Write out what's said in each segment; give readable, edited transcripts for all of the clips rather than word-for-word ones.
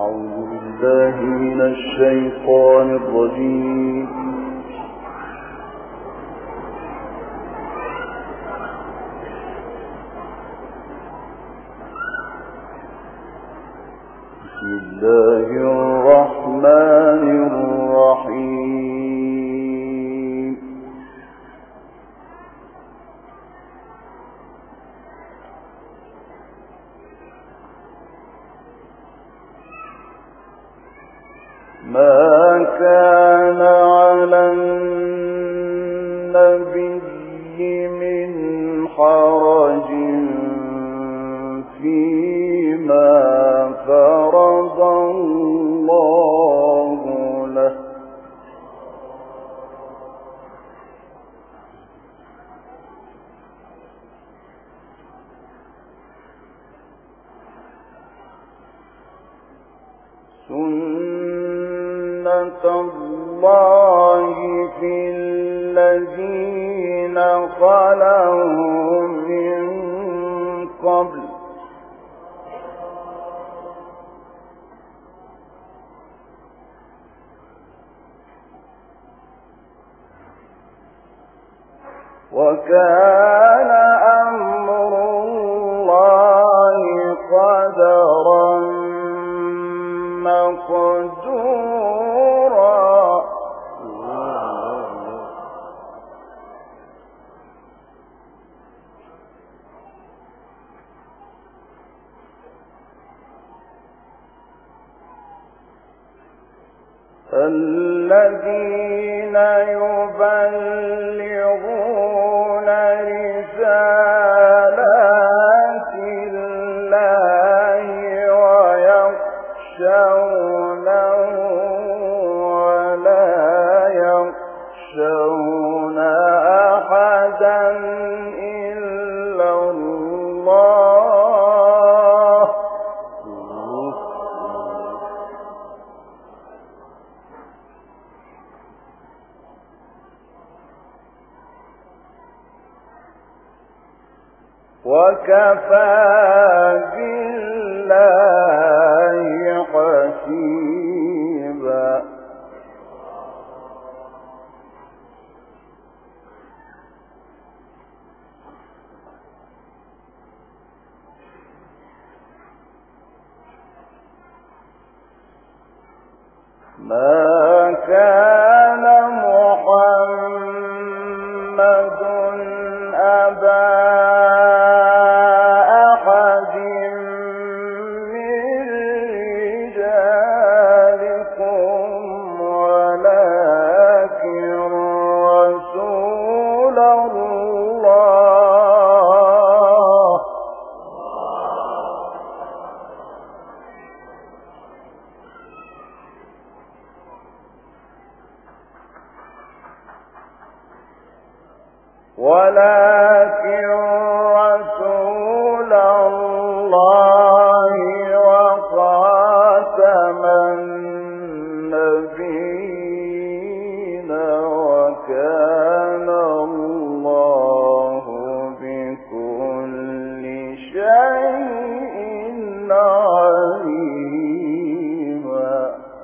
أعوذ بالله من الشيطان الرجيم. بسم الله الرحمن الرحيم. ما كان على النبي من حرج فيما فرض الله له، سنة الله في الذين خلوا من قبل، وكان أمر الله قدرا مقدورا. الذين يبلغون رسالات الله ويخشونه ولا يخشون أحدا إلا الله، وكفى بالله حسيبا. ما كان محمد أبا أحد من رجالكم ولكن رسول الله وخاتم النبيين، وكان الله بكل شيء عليما.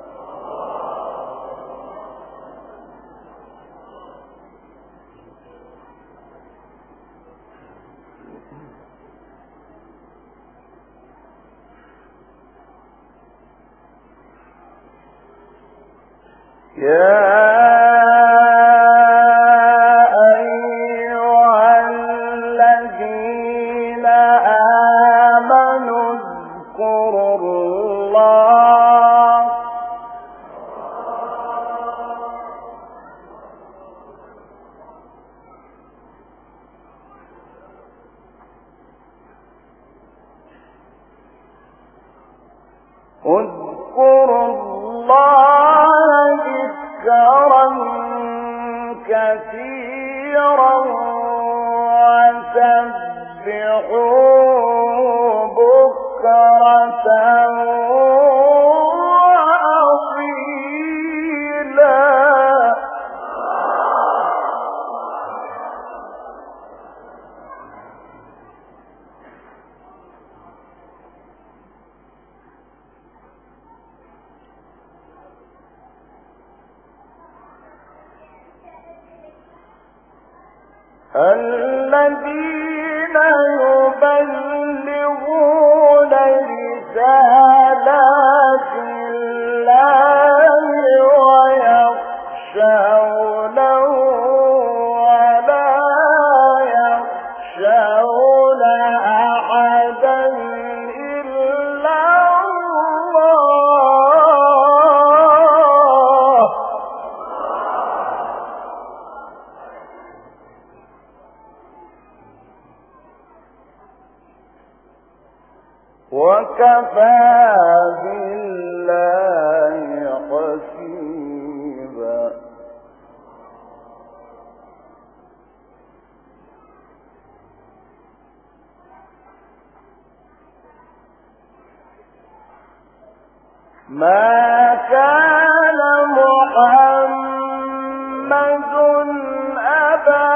يا أيها الذين آمنوا اذكروا الله ذكرا كثيرا وسبحوه بكرة وأصيلا. الذين يبلغون رسالات الله ويخشونه ولا يخشون أحدا إلا الله وكفى بالله حسيبا. ما كان محمد أبا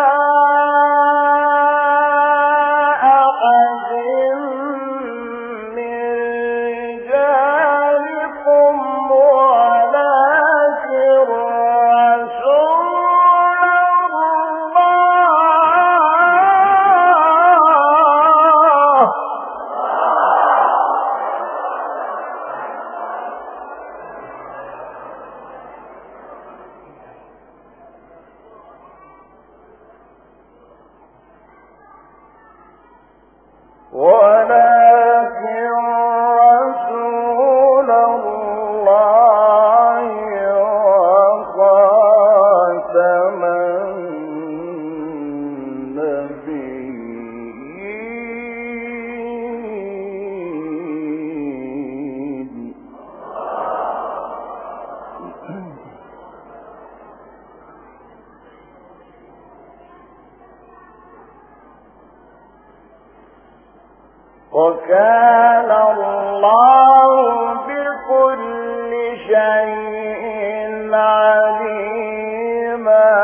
وكان الله بكل شيء عليما.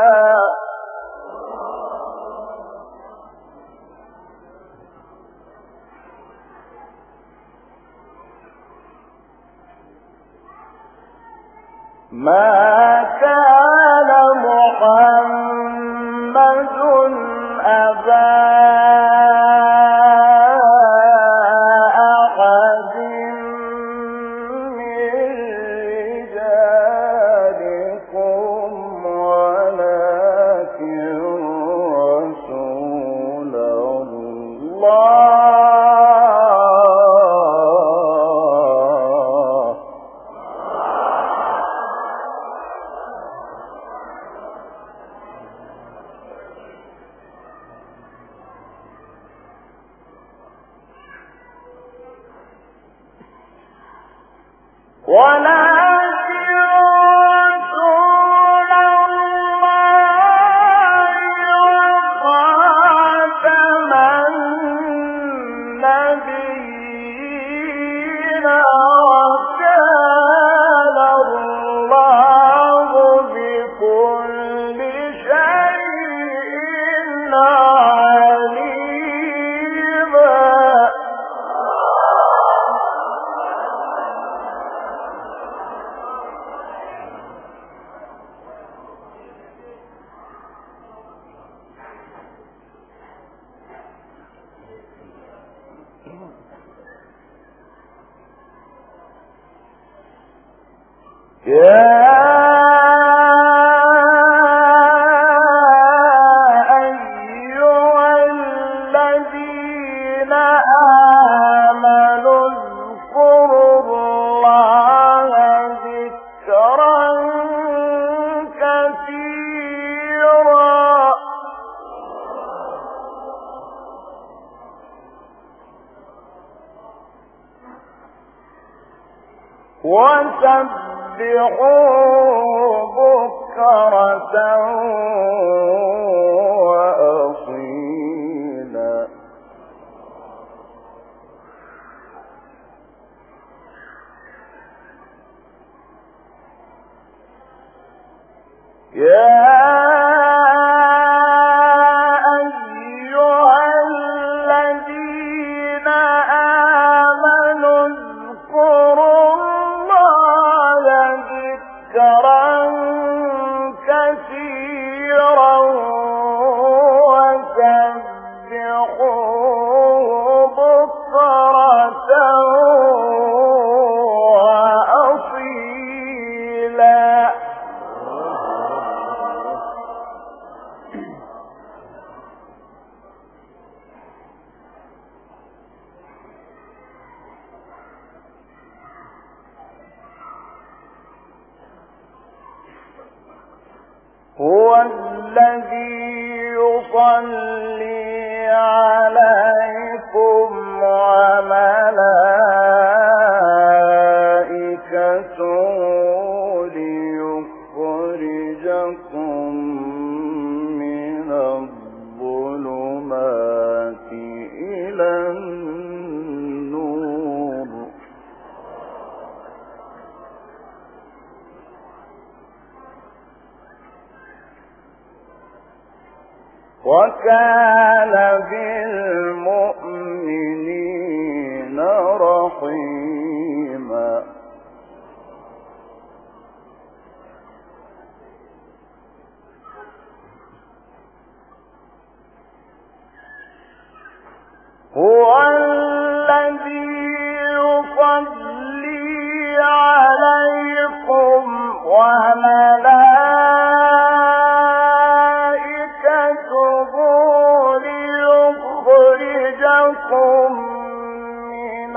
ما كان محمد أبا وسبحوه بكرة وأصيلا. ذكرا كثيرا بكرة وأصيلا. هو الذي يصلي عليكم وملائكته ليخرجكم من الظلمات إلى النور. وكان بالمؤمنين رحيما. هو الذي يصلي عليكم وملائكته ليخرجكم من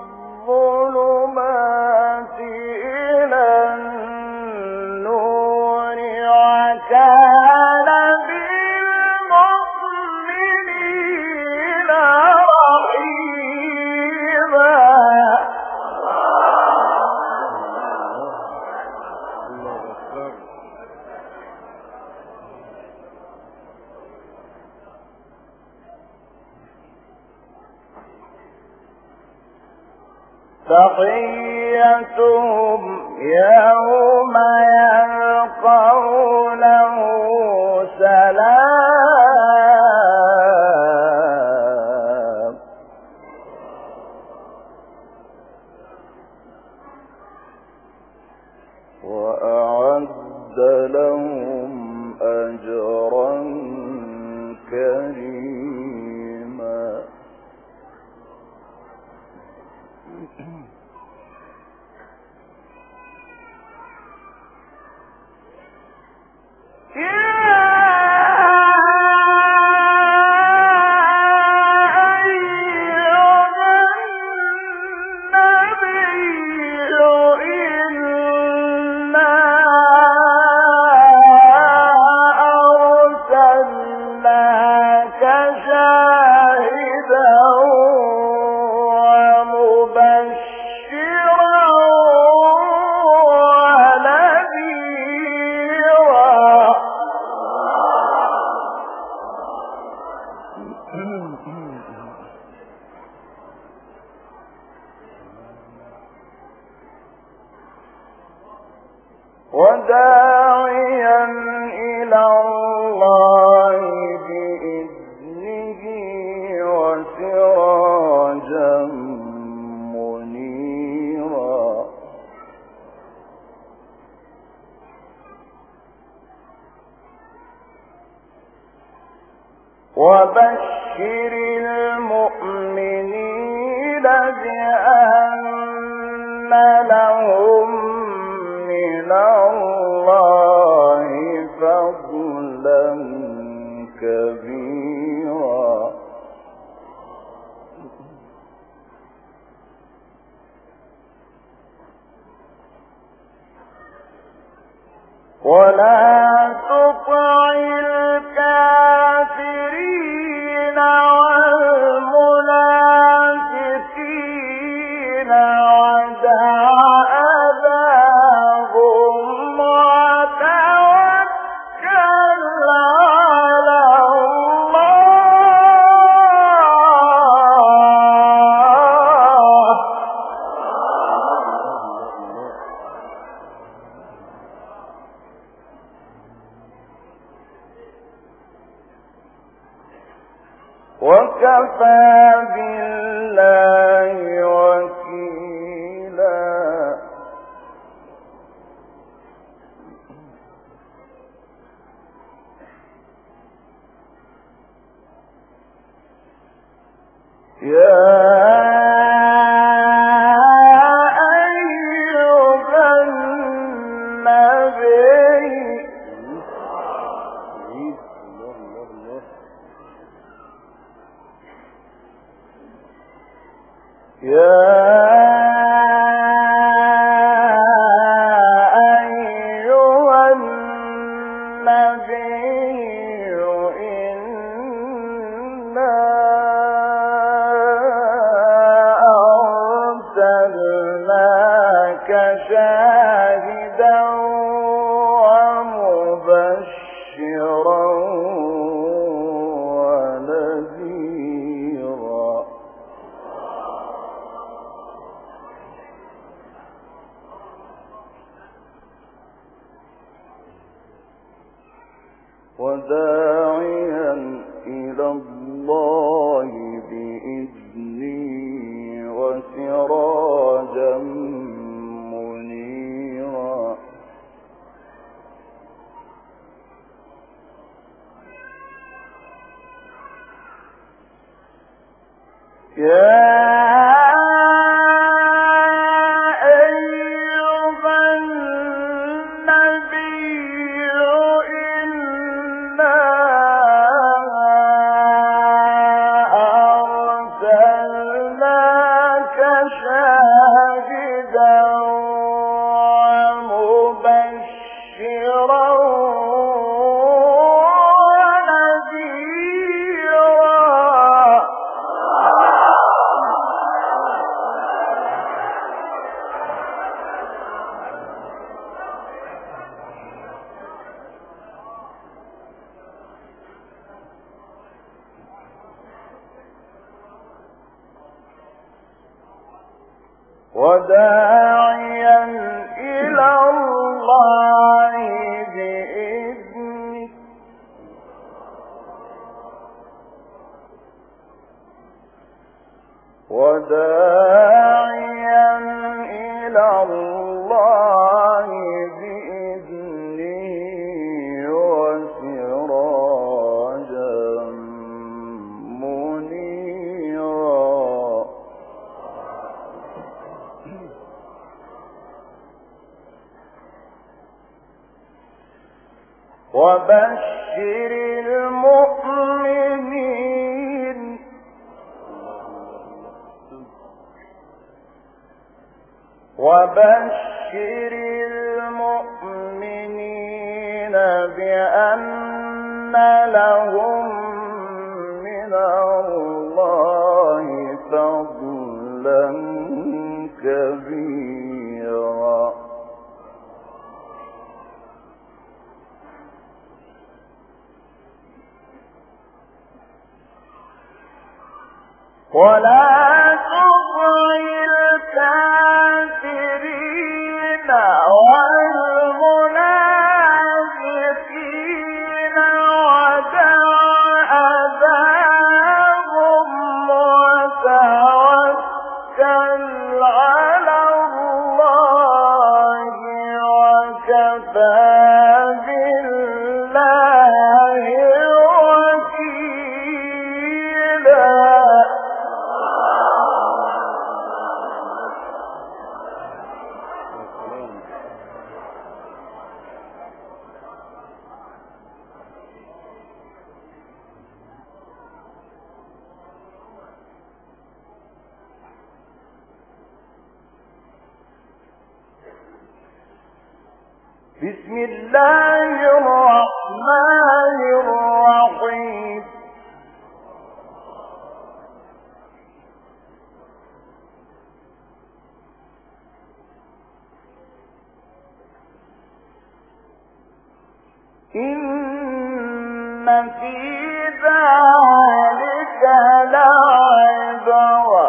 الظلمات إلى النور. وكان بالمؤمنين رحيما. تحيتهم يوم يلقونه سلام. وأعد لهم أجرا كريما. وداعيا إلى الله بإذنه وسراجا منيرا. وبشر المؤمنين بأن لهم من الله فضلا كبيرا. ولا تطع الكافرين والمنافقين ودع أذاهم وتوكل على الله. وداعيا إلى الله بإذنه وسراجا منيرا وداعيا إلى الله بإذنه وداعيا إلى الله بإذنه وسراجا منيرا وبشر المؤمنين بأن لهم من الله فضلا كبيرا ولا تطع الكافرين والمنافقين ودع أذاهم وتوكل على الله وكفى بالله وكيلا بسم الله الرحمن الرحيم إن في ذلك لعبرة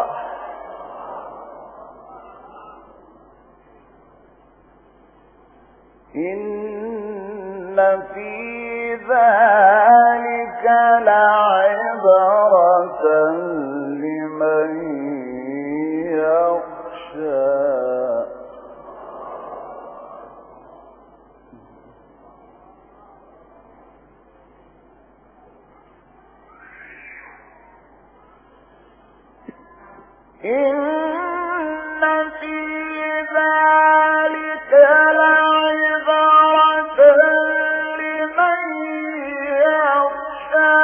إن في ذلك لعبرة لمن يخشى إن في ذلك لعبرة لمن يخشى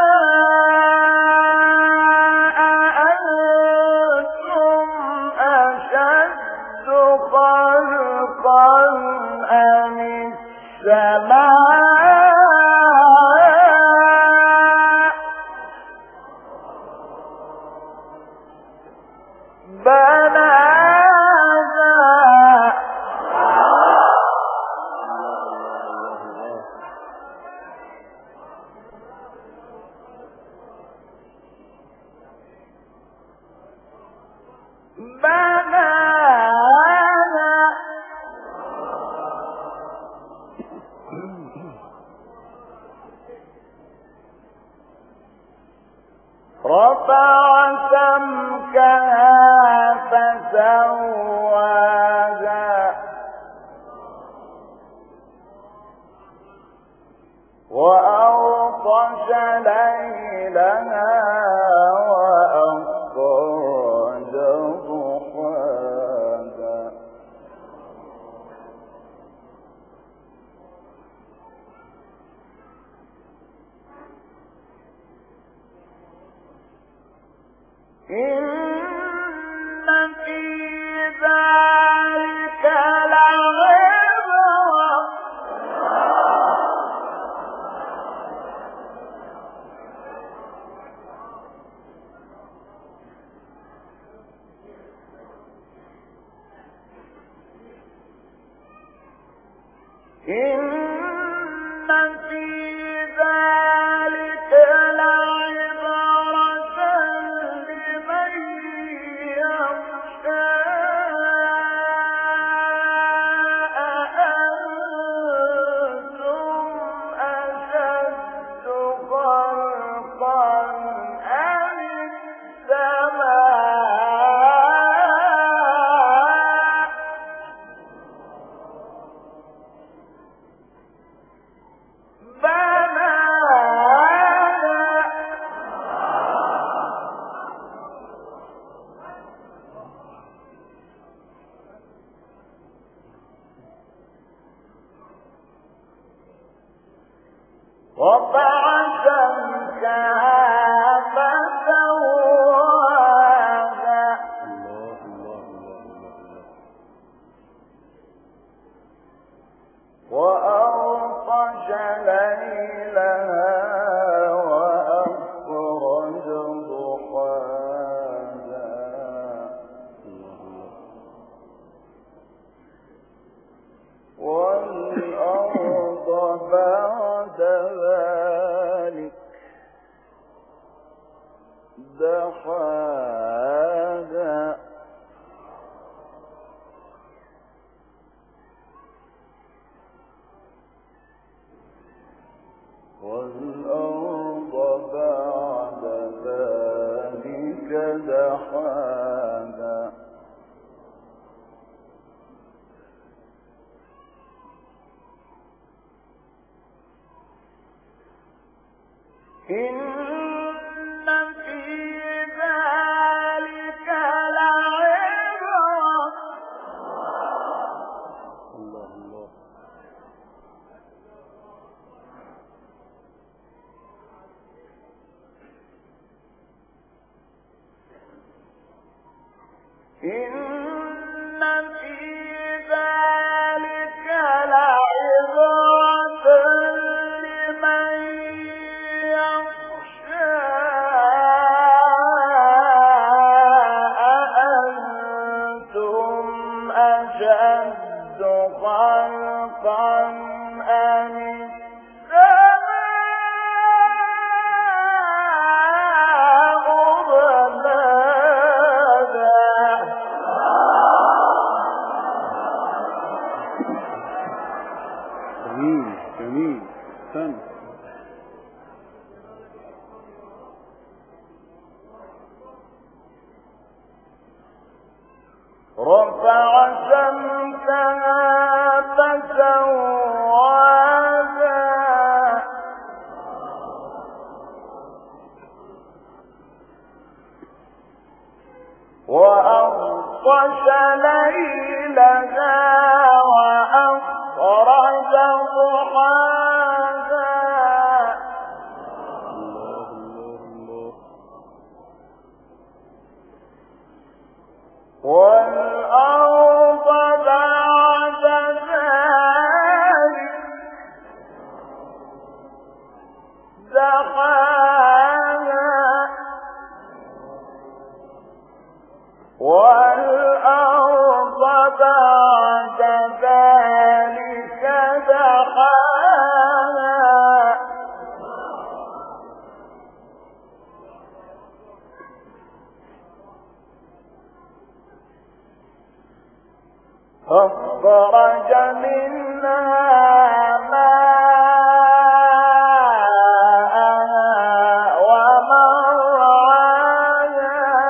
أأنتم أشد خلقا أم السماء رفع سمكها فسواها وأغطش ليلها وأخرج ضحاها إن في ذلك لعبرة إن في ذلك لعبرة لمن يخشى أأنتم أشد خلقا أم السماء رفع سمكها فسواها وأغطش ليلها وأخرج ضحاها والأرض بعد ذلك دحاها والأرض بعد ذلك دحاها إن في ذلك لعبرة إن في ذلك لعبرة لمن يخشى أأنتم أشد خلقا أم السماء بناها جميل جميل سن رفع سمكها فسواها وأغطش ليلها وأخرج ضحاها والأرض بعد ذلك دحاها والأرض بعد ذلك دحاها أخرج منها ماءها ومرعاها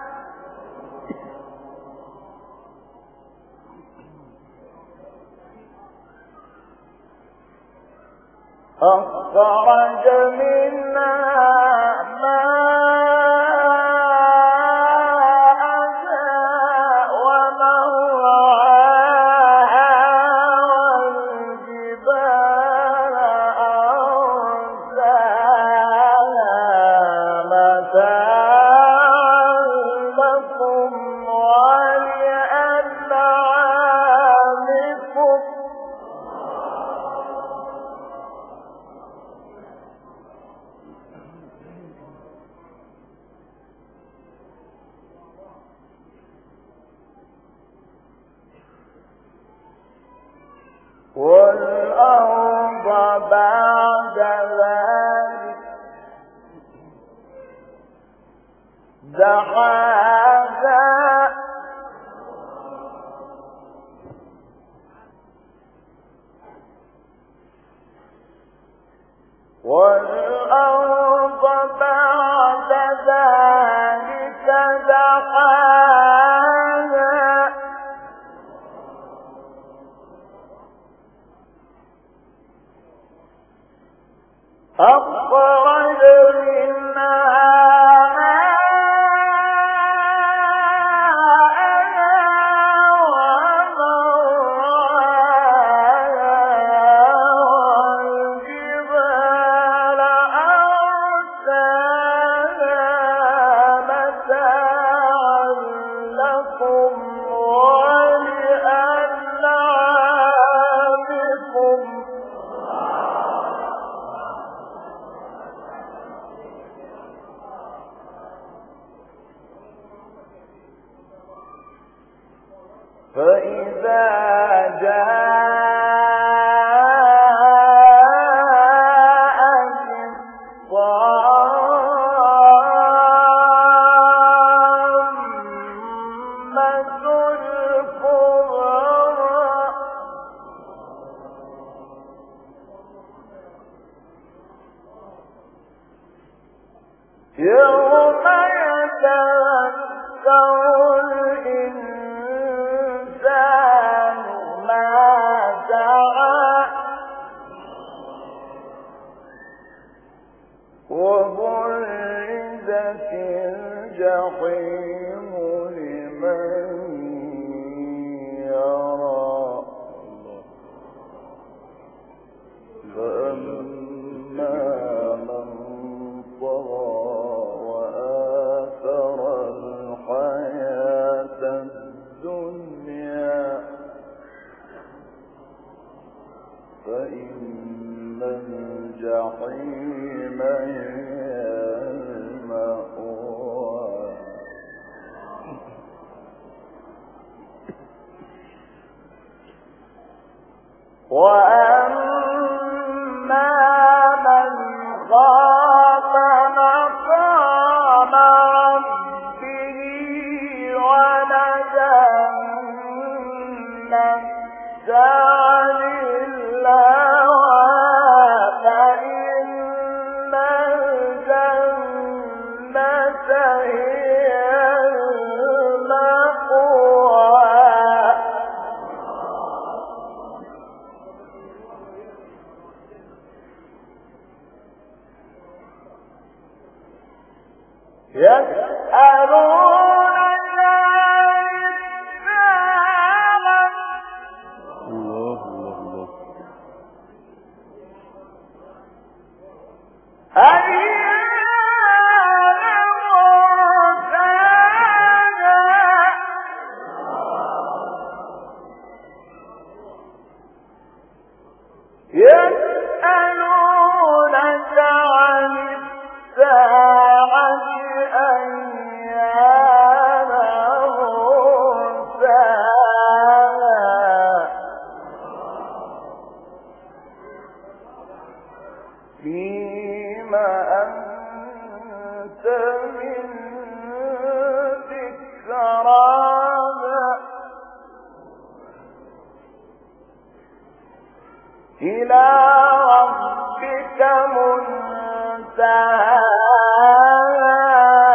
أخرج منها والأرض بعد ذلك دحاها والأرض بعد ذلك دحاها أخرج منها فإذا جاءت الطامة الكبرى يوم يتذكر الإنسان ما سعى وبرزت الجحيم لمن يرى فأما من طغى وآثر الحياة الدنيا فإن الجحيم هي المأوى وأما من خاف مقام ربه ونهى النفس عن الهوى فإن الجنة هي المأوى يسألونك إلى ربك منتهاها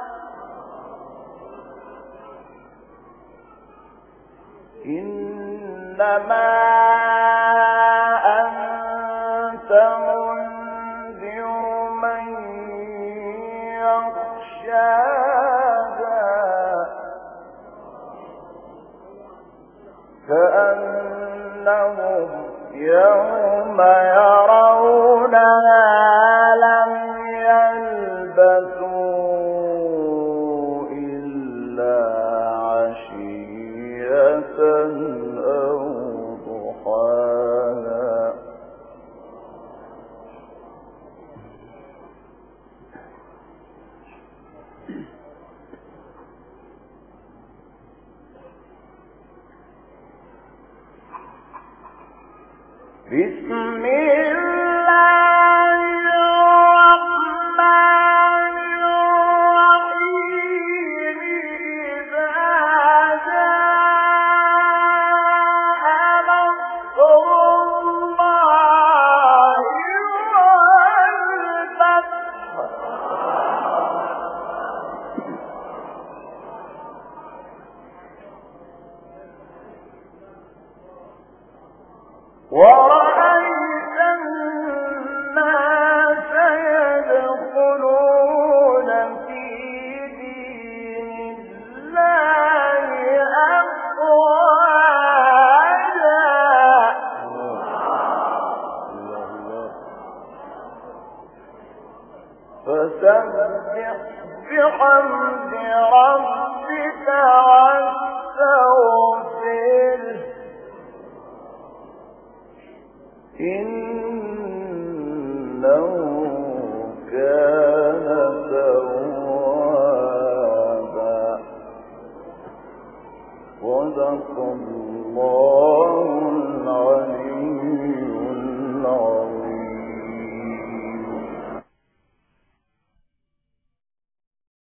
إنما أنت منذر من يخشاها كأنهم يوم يرونها لم يلبثوا إلا عشية أو ضحاها بسم الله الرحمن الرحيم إذا جاء نصر الله والفتح ورأيت الناس يدخلون في دين الله أفواجا فسبح بحمد ربك واستغفره إنه كان توابا صدق الله